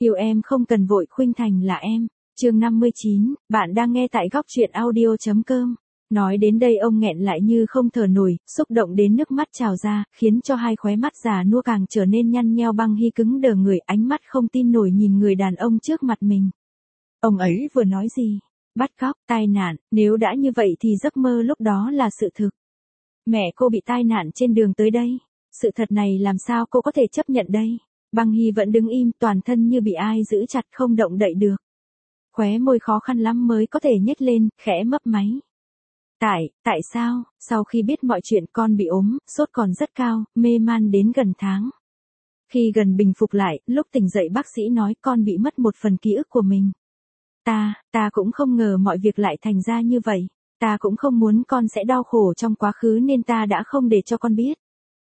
Yêu em không cần vội khuynh thành là em. Chương 59, bạn đang nghe tại góc truyện audio.com. Nói đến đây ông nghẹn lại như không thở nổi, xúc động đến nước mắt trào ra, khiến cho hai khóe mắt già nua càng trở nên nhăn nheo. Băng Hy cứng đờ người, ánh mắt không tin nổi nhìn người đàn ông trước mặt mình. Ông ấy vừa nói gì? Bắt cóc, tai nạn, nếu đã như vậy thì giấc mơ lúc đó là sự thực. Mẹ cô bị tai nạn trên đường tới đây. Sự thật này làm sao cô có thể chấp nhận đây? Băng Hy vẫn đứng im, toàn thân như bị ai giữ chặt không động đậy được. Khóe môi khó khăn lắm mới có thể nhếch lên, khẽ mấp máy. Tại sao, sau khi biết mọi chuyện con bị ốm, sốt còn rất cao, mê man đến gần tháng. Khi gần bình phục lại, lúc tỉnh dậy bác sĩ nói con bị mất một phần ký ức của mình. Ta cũng không ngờ mọi việc lại thành ra như vậy. Ta cũng không muốn con sẽ đau khổ trong quá khứ nên ta đã không để cho con biết.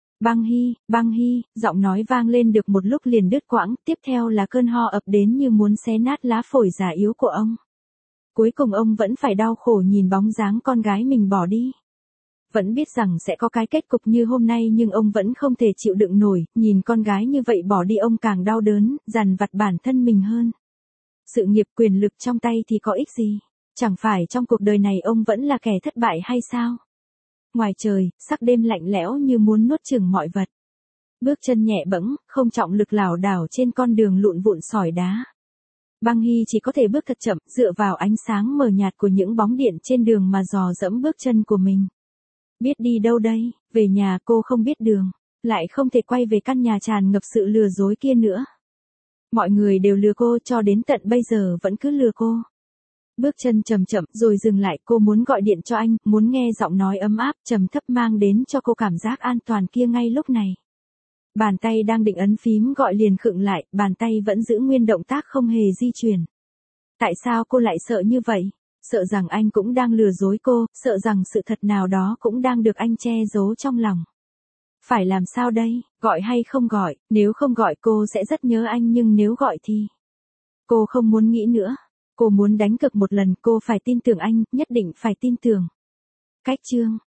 Băng Hy, giọng nói vang lên được một lúc liền đứt quãng, tiếp theo là cơn ho ập đến như muốn xé nát lá phổi già yếu của ông. Cuối cùng ông vẫn phải đau khổ nhìn bóng dáng con gái mình bỏ đi. Vẫn biết rằng sẽ có cái kết cục như hôm nay nhưng ông vẫn không thể chịu đựng nổi, nhìn con gái như vậy bỏ đi ông càng đau đớn, dằn vặt bản thân mình hơn. Sự nghiệp quyền lực trong tay thì có ích gì? Chẳng phải trong cuộc đời này ông vẫn là kẻ thất bại hay sao? Ngoài trời, sắc đêm lạnh lẽo như muốn nuốt chửng mọi vật. Bước chân nhẹ bẫng, không trọng lực lảo đảo trên con đường lụn vụn sỏi đá. Băng Hy chỉ có thể bước thật chậm, dựa vào ánh sáng mờ nhạt của những bóng điện trên đường mà dò dẫm bước chân của mình. Biết đi đâu đây? Về nhà cô không biết đường, lại không thể quay về căn nhà tràn ngập sự lừa dối kia nữa. Mọi người đều lừa cô cho đến tận bây giờ vẫn cứ lừa cô. Bước chân chậm chậm rồi dừng lại, cô muốn gọi điện cho anh, muốn nghe giọng nói ấm áp, trầm thấp mang đến cho cô cảm giác an toàn kia ngay lúc này. Bàn tay đang định ấn phím gọi liền khựng lại, bàn tay vẫn giữ nguyên động tác không hề di chuyển. Tại sao cô lại sợ như vậy? Sợ rằng anh cũng đang lừa dối cô, sợ rằng sự thật nào đó cũng đang được anh che giấu trong lòng. Phải làm sao đây, gọi hay không gọi, nếu không gọi cô sẽ rất nhớ anh nhưng nếu gọi thì... Cô không muốn nghĩ nữa. Cô muốn đánh cược một lần, cô phải tin tưởng anh, nhất định phải tin tưởng. Cách chương